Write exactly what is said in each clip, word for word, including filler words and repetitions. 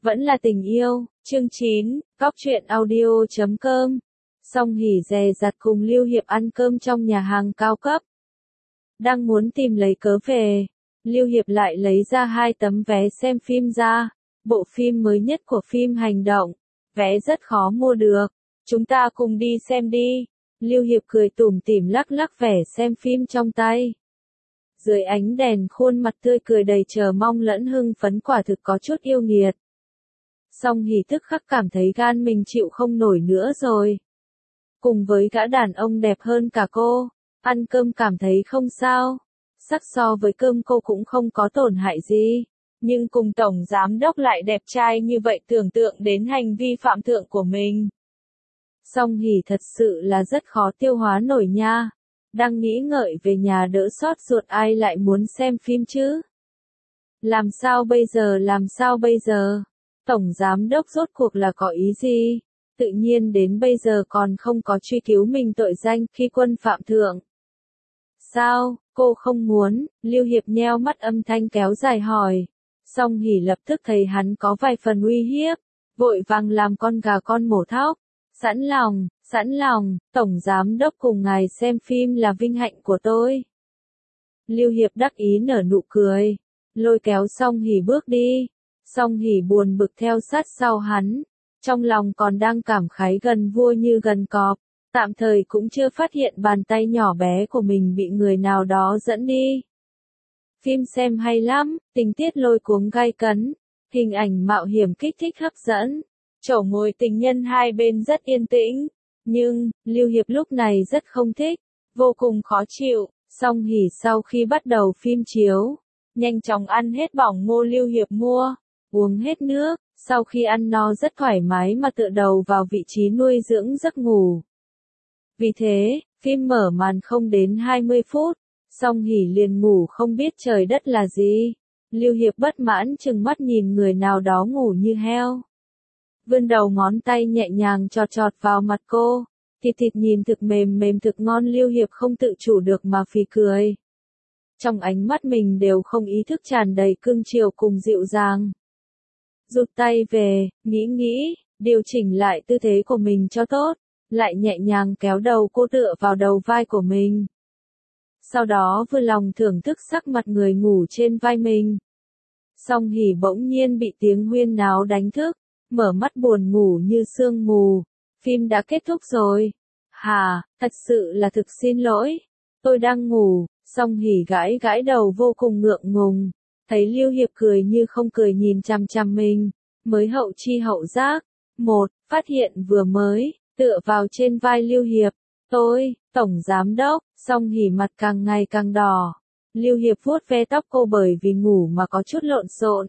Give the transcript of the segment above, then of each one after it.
Vẫn là tình yêu, chương chín, Góc truyện audio chấm com. Song Hỷ dè dặt cùng Lưu Hiệp ăn cơm trong nhà hàng cao cấp. Đang muốn tìm lấy cớ về, Lưu Hiệp lại lấy ra hai tấm vé xem phim ra, bộ phim mới nhất của phim hành động, vé rất khó mua được, chúng ta cùng đi xem đi. Lưu Hiệp cười tủm tỉm lắc lắc vẻ xem phim trong tay. Dưới ánh đèn khuôn mặt tươi cười đầy chờ mong lẫn hưng phấn quả thực có chút yêu nghiệt. Song Hỷ tức khắc cảm thấy gan mình chịu không nổi nữa rồi. Cùng với gã đàn ông đẹp hơn cả cô, ăn cơm cảm thấy không sao, sắc so với cơm cô cũng không có tổn hại gì. Nhưng cùng tổng giám đốc lại đẹp trai như vậy tưởng tượng đến hành vi phạm thượng của mình. Song Hỷ thật sự là rất khó tiêu hóa nổi nha. Đang nghĩ ngợi về nhà đỡ xót ruột ai lại muốn xem phim chứ? Làm sao bây giờ làm sao bây giờ? Tổng giám đốc rốt cuộc là có ý gì? Tự nhiên đến bây giờ còn không có truy cứu mình tội danh khi quân phạm thượng. Sao, cô không muốn? Lưu Hiệp nheo mắt âm thanh kéo dài hỏi. Song Hỷ lập tức thấy hắn có vài phần uy hiếp, vội vàng làm con gà con mổ thóc. Sẵn lòng, sẵn lòng, tổng giám đốc cùng ngài xem phim là vinh hạnh của tôi. Lưu Hiệp đắc ý nở nụ cười, lôi kéo Song Hỷ bước đi. Song Hỷ buồn bực theo sát sau hắn, trong lòng còn đang cảm khái gần vua như gần cọp, tạm thời cũng chưa phát hiện bàn tay nhỏ bé của mình bị người nào đó dẫn đi. Phim xem hay lắm, tình tiết lôi cuống gay cấn, hình ảnh mạo hiểm kích thích hấp dẫn. Chỗ ngồi tình nhân hai bên rất yên tĩnh, nhưng, Lưu Hiệp lúc này rất không thích, vô cùng khó chịu. Song Hỷ sau khi bắt đầu phim chiếu, nhanh chóng ăn hết bỏng ngô Lưu Hiệp mua, uống hết nước, sau khi ăn no rất thoải mái mà tựa đầu vào vị trí nuôi dưỡng giấc ngủ. Vì thế, phim mở màn không đến hai mươi phút, Song Hỷ liền ngủ không biết trời đất là gì. Lưu Hiệp bất mãn trừng mắt nhìn người nào đó ngủ như heo. Vươn đầu ngón tay nhẹ nhàng chọt chọt vào mặt cô, thịt thịt nhìn thực mềm mềm thực ngon. Lưu Hiệp không tự chủ được mà phì cười. Trong ánh mắt mình đều không ý thức tràn đầy cưng chiều cùng dịu dàng. Rụt tay về, nghĩ nghĩ, điều chỉnh lại tư thế của mình cho tốt, lại nhẹ nhàng kéo đầu cô tựa vào đầu vai của mình. Sau đó vừa lòng thưởng thức sắc mặt người ngủ trên vai mình. Song Hỷ bỗng nhiên bị tiếng huyên náo đánh thức, mở mắt buồn ngủ như sương mù. Phim đã kết thúc rồi. Hà, thật sự là thực xin lỗi. Tôi đang ngủ. Song Hỷ gãi gãi đầu vô cùng ngượng ngùng. Thấy Lưu Hiệp cười như không cười nhìn chằm chằm mình. Mới hậu chi hậu giác. Một, phát hiện vừa mới, tựa vào trên vai Lưu Hiệp. Tôi, tổng giám đốc. Song Hỷ mặt càng ngày càng đỏ. Lưu Hiệp vuốt ve tóc cô bởi vì ngủ mà có chút lộn xộn.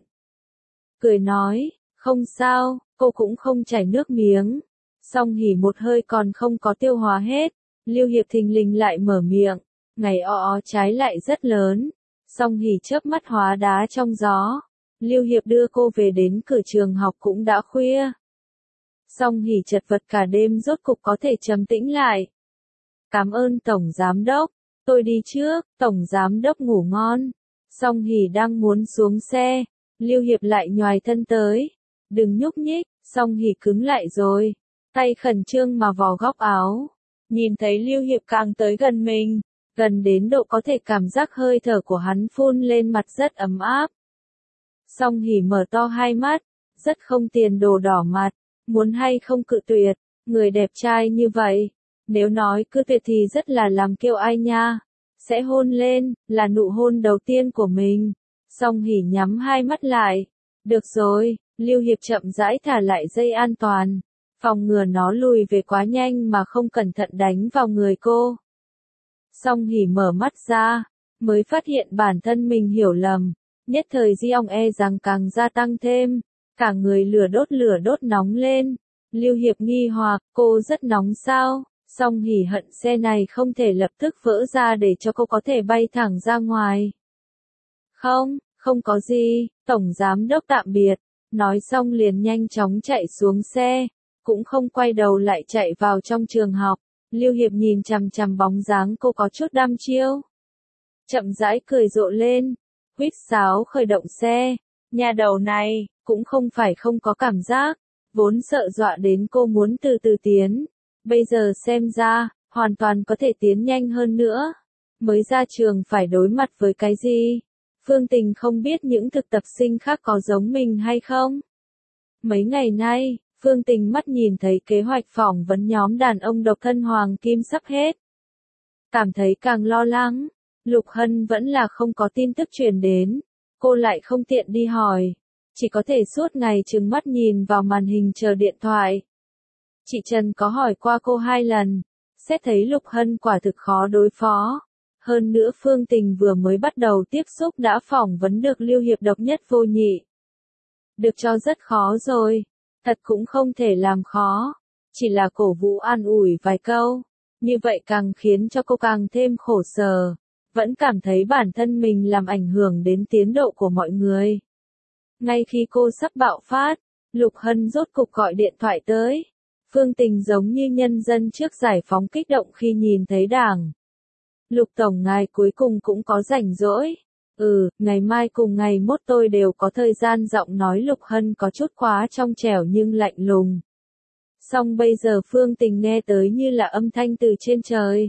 Cười nói. Không sao, cô cũng không chảy nước miếng. Song Hỷ một hơi còn không có tiêu hóa hết. Lưu Hiệp thình lình lại mở miệng. Ngày o o trái lại rất lớn. Song Hỷ chớp mắt hóa đá trong gió. Lưu Hiệp đưa cô về đến cửa trường học cũng đã khuya. Song Hỷ chật vật cả đêm rốt cục có thể trầm tĩnh lại. Cảm ơn tổng giám đốc. Tôi đi trước, tổng giám đốc ngủ ngon. Song Hỷ đang muốn xuống xe. Lưu Hiệp lại nhoài thân tới. Đừng nhúc nhích. Song Hỷ cứng lại rồi, tay khẩn trương mà vò góc áo. Nhìn thấy Lưu Hiệp càng tới gần mình, gần đến độ có thể cảm giác hơi thở của hắn phun lên mặt rất ấm áp. Song Hỷ mở to hai mắt, rất không tiền đồ đỏ mặt, muốn hay không cự tuyệt, người đẹp trai như vậy, nếu nói cự tuyệt thì rất là làm kiêu ai nha. Sẽ hôn lên, là nụ hôn đầu tiên của mình. Song Hỷ nhắm hai mắt lại. Được rồi. Lưu Hiệp chậm rãi thả lại dây an toàn, phòng ngừa nó lùi về quá nhanh mà không cẩn thận đánh vào người cô. Song Hỷ mở mắt ra, mới phát hiện bản thân mình hiểu lầm, nhất thời di ong e rằng càng gia tăng thêm, cả người lửa đốt lửa đốt nóng lên. Lưu Hiệp nghi hoặc, cô rất nóng sao? Song Hỷ hận xe này không thể lập tức vỡ ra để cho cô có thể bay thẳng ra ngoài. Không, không có gì, tổng giám đốc tạm biệt. Nói xong liền nhanh chóng chạy xuống xe, cũng không quay đầu lại chạy vào trong trường học. Lưu Hiệp nhìn chằm chằm bóng dáng cô có chút đăm chiêu. Chậm rãi cười rộ lên, huýt sáo khởi động xe, Nhà đầu này, cũng không phải không có cảm giác, vốn sợ dọa đến cô muốn từ từ tiến. Bây giờ xem ra, hoàn toàn có thể tiến nhanh hơn nữa. Mới ra trường phải đối mặt với cái gì? Phương Tình không biết những thực tập sinh khác có giống mình hay không? Mấy ngày nay, Phương Tình mắt nhìn thấy kế hoạch phỏng vấn nhóm đàn ông độc thân Hoàng Kim sắp hết. Cảm thấy càng lo lắng, Lục Hân vẫn là không có tin tức truyền đến, cô lại không tiện đi hỏi, chỉ có thể suốt ngày trừng mắt nhìn vào màn hình chờ điện thoại. Chị Trần có hỏi qua cô hai lần, xét thấy Lục Hân quả thực khó đối phó. Hơn nữa Phương Tình vừa mới bắt đầu tiếp xúc đã phỏng vấn được Lưu Hiệp độc nhất vô nhị. Được cho rất khó rồi, thật cũng không thể làm khó, chỉ là cổ vũ an ủi vài câu, như vậy càng khiến cho cô càng thêm khổ sở, vẫn cảm thấy bản thân mình làm ảnh hưởng đến tiến độ của mọi người. Ngay khi cô sắp bạo phát, Lục Hân rốt cục gọi điện thoại tới. Phương Tình giống như nhân dân trước giải phóng kích động khi nhìn thấy Đảng. Lục Tổng ngài cuối cùng cũng có rảnh rỗi. Ừ, ngày mai cùng ngày mốt tôi đều có thời gian. Giọng nói Lục Hân có chút quá trong trẻo nhưng lạnh lùng. Song bây giờ Phương Tình nghe tới như là âm thanh từ trên trời.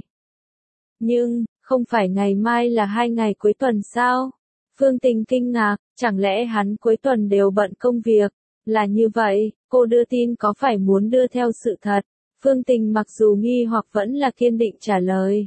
Nhưng, không phải ngày mai là hai ngày cuối tuần sao? Phương Tình kinh ngạc, chẳng lẽ hắn cuối tuần đều bận công việc? Là như vậy, cô đưa tin có phải muốn đưa theo sự thật? Phương Tình mặc dù nghi hoặc vẫn là kiên định trả lời.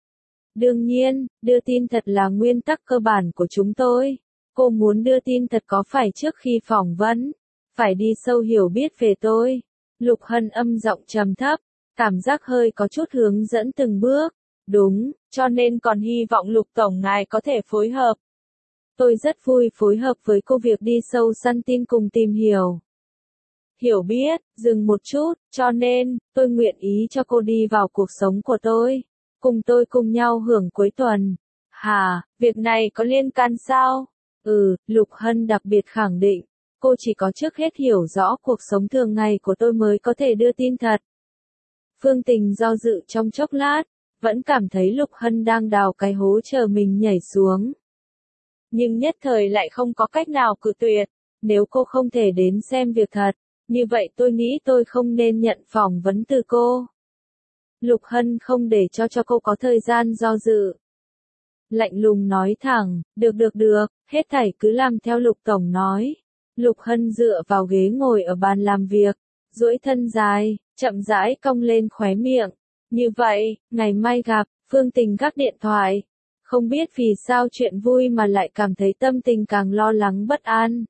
Đương nhiên, đưa tin thật là nguyên tắc cơ bản của chúng tôi. Cô muốn đưa tin thật có phải trước khi phỏng vấn, phải đi sâu hiểu biết về tôi. Lục Hân âm giọng trầm thấp, cảm giác hơi có chút hướng dẫn từng bước. Đúng, cho nên còn hy vọng Lục Tổng ngài có thể phối hợp. Tôi rất vui phối hợp với cô việc đi sâu săn tin cùng tìm hiểu. Hiểu biết, dừng một chút, cho nên, tôi nguyện ý cho cô đi vào cuộc sống của tôi. Cùng tôi cùng nhau hưởng cuối tuần. Hà, việc này có liên can sao? Ừ, Lục Hân đặc biệt khẳng định. Cô chỉ có trước hết hiểu rõ cuộc sống thường ngày của tôi mới có thể đưa tin thật. Phương Tình do dự trong chốc lát, vẫn cảm thấy Lục Hân đang đào cái hố chờ mình nhảy xuống. Nhưng nhất thời lại không có cách nào cự tuyệt. Nếu cô không thể đến xem việc thật, như vậy tôi nghĩ tôi không nên nhận phỏng vấn từ cô. Lục Hân không để cho cho cô có thời gian do dự. Lạnh lùng nói thẳng, được được được, hết thảy cứ làm theo Lục Tổng nói. Lục Hân dựa vào ghế ngồi ở bàn làm việc, duỗi thân dài, chậm rãi cong lên khóe miệng. Như vậy, ngày mai gặp, Phương Tình gác điện thoại. Không biết vì sao chuyện vui mà lại cảm thấy tâm tình càng lo lắng bất an.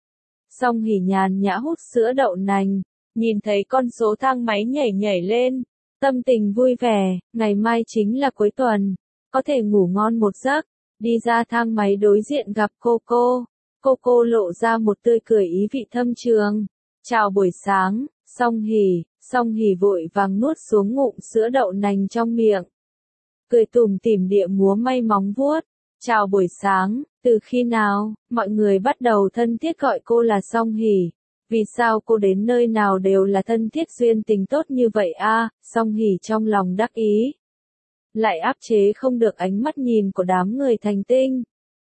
Song Hỉ nhàn nhã hút sữa đậu nành, nhìn thấy con số thang máy nhảy nhảy lên. Tâm tình vui vẻ, ngày mai chính là cuối tuần, có thể ngủ ngon một giấc, đi ra thang máy đối diện gặp cô cô. Cô cô lộ ra một tươi cười ý vị thâm trường. Chào buổi sáng, Song Hỉ, Song Hỉ vội vàng nuốt xuống ngụm sữa đậu nành trong miệng. Cười tủm tỉm địa múa may móng vuốt. Chào buổi sáng, từ khi nào, mọi người bắt đầu thân thiết gọi cô là Song Hỉ. Vì sao cô đến nơi nào đều là thân thiết duyên tình tốt như vậy a? À, Song Hỉ trong lòng đắc ý. Lại áp chế không được ánh mắt nhìn của đám người thành tinh.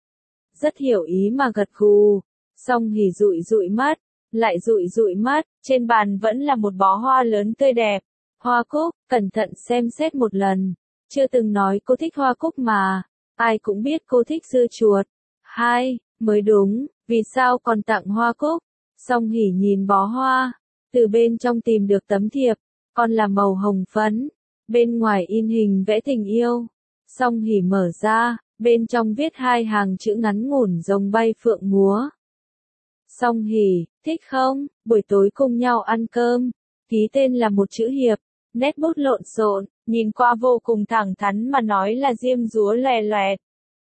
Rất hiểu ý mà gật gù. Song Hỉ dụi dụi mắt, lại dụi dụi mắt, trên bàn vẫn là một bó hoa lớn tươi đẹp. Hoa cúc, cẩn thận xem xét một lần. Chưa từng nói cô thích hoa cúc mà. Ai cũng biết cô thích dưa chuột. Hai, mới đúng, vì sao còn tặng hoa cúc? Song Hỉ nhìn bó hoa, từ bên trong tìm được tấm thiệp, còn là màu hồng phấn, bên ngoài in hình vẽ tình yêu. Song Hỉ mở ra, bên trong viết hai hàng chữ ngắn ngủn rồng bay phượng múa. Song Hỉ, thích không? Buổi tối cùng nhau ăn cơm. Ký tên là một chữ hiệp, nét bút lộn xộn, nhìn qua vô cùng thẳng thắn mà nói là diêm dúa lòe loẹt.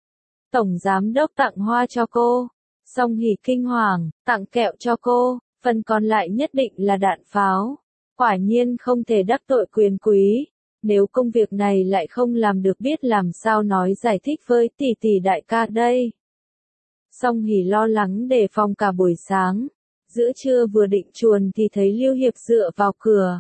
Tổng giám đốc tặng hoa cho cô. Song Hỉ kinh hoàng, tặng kẹo cho cô, phần còn lại nhất định là đạn pháo. Quả nhiên không thể đắc tội quyền quý. Nếu công việc này lại không làm được biết làm sao nói giải thích với tỷ tỷ đại ca đây. Song Hỉ lo lắng đề phòng cả buổi sáng. Giữa trưa vừa định chuồn thì thấy Lưu Hiệp dựa vào cửa.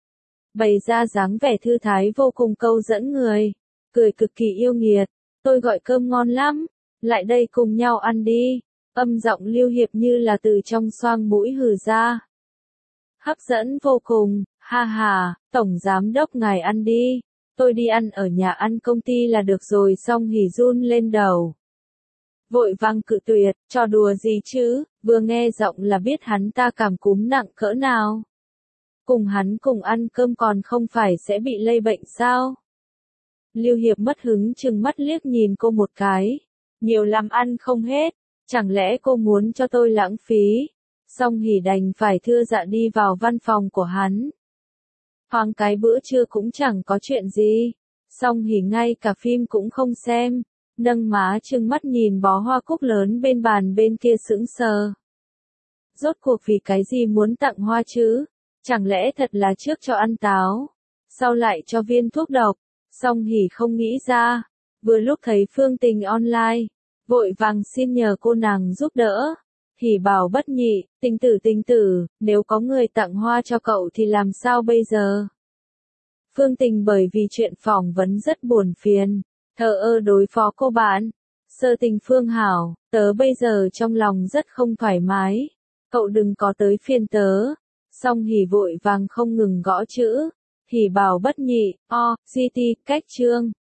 Bày ra dáng vẻ thư thái vô cùng câu dẫn người. Cười cực kỳ yêu nghiệt. Tôi gọi cơm ngon lắm. Lại đây cùng nhau ăn đi. Âm giọng Lưu Hiệp như là từ trong xoang mũi hừ ra. Hấp dẫn vô cùng, ha ha, tổng giám đốc ngài ăn đi, tôi đi ăn ở nhà ăn công ty là được rồi. Song Hỉ run lên đầu. Vội vàng cự tuyệt, trò đùa gì chứ, vừa nghe giọng là biết hắn ta cảm cúm nặng cỡ nào. Cùng hắn cùng ăn cơm còn không phải sẽ bị lây bệnh sao? Lưu Hiệp mất hứng chừng mắt liếc nhìn cô một cái. Nhiều làm ăn không hết, chẳng lẽ cô muốn cho tôi lãng phí? Song Hỉ đành phải thưa dạ đi vào văn phòng của hắn. Hoang cái bữa trưa cũng chẳng có chuyện gì. Song Hỉ ngay cả phim cũng không xem, nâng má trừng mắt nhìn bó hoa cúc lớn bên bàn bên kia sững sờ. Rốt cuộc vì cái gì muốn tặng hoa chứ? Chẳng lẽ thật là trước cho ăn táo, sau lại cho viên thuốc độc? Song Hỉ không nghĩ ra, vừa lúc thấy Phương Tình online, vội vàng xin nhờ cô nàng giúp đỡ. Hỉ bảo bất nhị, Tình tử tình tử, nếu có người tặng hoa cho cậu thì làm sao bây giờ? Phương Tình bởi vì chuyện phỏng vấn rất buồn phiền, thờ ơ đối phó cô bạn. Sơ Tình Phương hảo, tớ bây giờ trong lòng rất không thoải mái, cậu đừng có tới phiền tớ. Song Hỉ vội vàng không ngừng gõ chữ. Hỉ bảo bất nhị, o, gt, cách chương.